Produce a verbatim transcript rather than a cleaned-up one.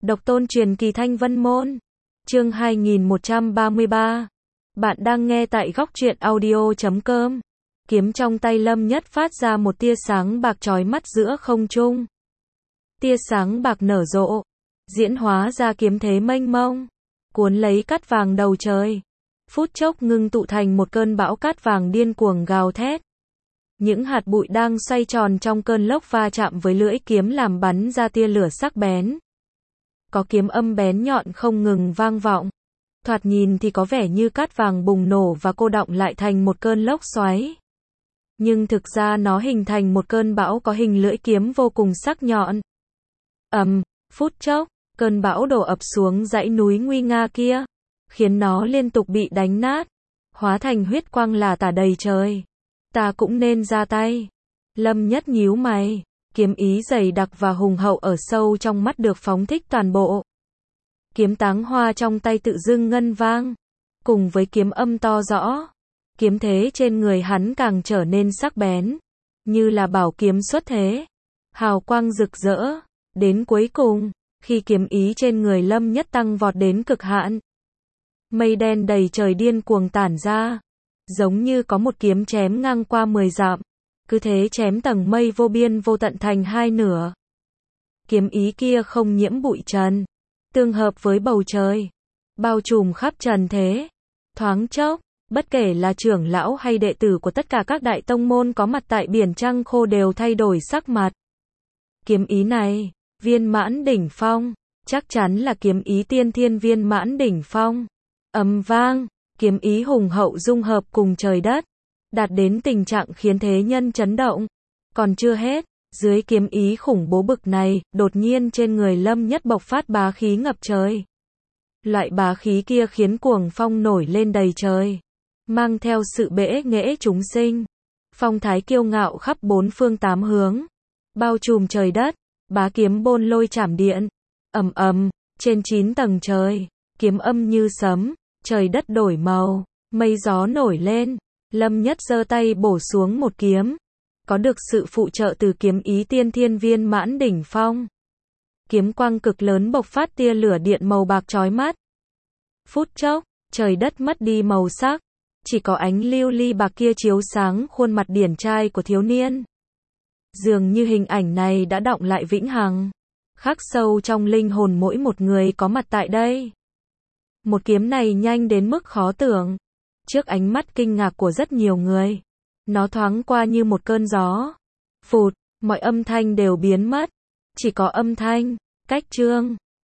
Độc tôn truyền kỳ Thanh Vân Môn. Chương hai nghìn một trăm ba mươi ba. Bạn đang nghe tại góc truyện audio chấm com. Kiếm trong tay Lâm Nhất phát ra một tia sáng bạc chói mắt giữa không trung. Tia sáng bạc nở rộ, diễn hóa ra kiếm thế mênh mông, cuốn lấy cát vàng đầu trời. Phút chốc ngưng tụ thành một cơn bão cát vàng điên cuồng gào thét. Những hạt bụi đang xoay tròn trong cơn lốc va chạm với lưỡi kiếm làm bắn ra tia lửa sắc bén. Có kiếm âm bén nhọn không ngừng vang vọng. Thoạt nhìn thì có vẻ như cát vàng bùng nổ và cô đọng lại thành một cơn lốc xoáy. Nhưng thực ra nó hình thành một cơn bão có hình lưỡi kiếm vô cùng sắc nhọn. Ầm, phút chốc, cơn bão đổ ập xuống dãy núi nguy nga kia, khiến nó liên tục bị đánh nát, hóa thành huyết quang là tả đầy trời. Ta cũng nên ra tay. Lâm Nhất nhíu mày, kiếm ý dày đặc và hùng hậu ở sâu trong mắt được phóng thích toàn bộ. Kiếm táng hoa trong tay tự dưng ngân vang, cùng với kiếm âm to rõ, kiếm thế trên người hắn càng trở nên sắc bén, như là bảo kiếm xuất thế, hào quang rực rỡ. Đến cuối cùng, khi kiếm ý trên người Lâm Nhất tăng vọt đến cực hạn, mây đen đầy trời điên cuồng tản ra, giống như có một kiếm chém ngang qua mười dặm, cứ thế chém tầng mây vô biên vô tận thành hai nửa. Kiếm ý kia không nhiễm bụi trần, tương hợp với bầu trời, bao trùm khắp trần thế. Thoáng chốc, bất kể là trưởng lão hay đệ tử của tất cả các đại tông môn có mặt tại biển Trăng Khô đều thay đổi sắc mặt. Kiếm ý này, viên mãn đỉnh phong, chắc chắn là kiếm ý tiên thiên viên mãn đỉnh phong. Ầm vang, kiếm ý hùng hậu dung hợp cùng trời đất, đạt đến tình trạng khiến thế nhân chấn động. Còn chưa hết, dưới kiếm ý khủng bố bực này, đột nhiên trên người Lâm Nhất bộc phát bá khí ngập trời. Loại bá khí kia khiến cuồng phong nổi lên đầy trời, mang theo sự bẽ nghễ chúng sinh. Phong thái kiêu ngạo khắp bốn phương tám hướng, bao trùm trời đất, bá kiếm bôn lôi chảm điện. Ầm ầm, trên chín tầng trời, kiếm âm như sấm, trời đất đổi màu, mây gió nổi lên. Lâm Nhất giơ tay bổ xuống một kiếm, có được sự phụ trợ từ kiếm ý tiên thiên viên mãn đỉnh phong. Kiếm quang cực lớn bộc phát tia lửa điện màu bạc chói mắt. Phút chốc, trời đất mất đi màu sắc, chỉ có ánh lưu ly bạc kia chiếu sáng khuôn mặt điển trai của thiếu niên. Dường như hình ảnh này đã đọng lại vĩnh hằng, khắc sâu trong linh hồn mỗi một người có mặt tại đây. Một kiếm này nhanh đến mức khó tưởng. Trước ánh mắt kinh ngạc của rất nhiều người, nó thoáng qua như một cơn gió. Phụt, mọi âm thanh đều biến mất, chỉ có âm thanh, cách chương,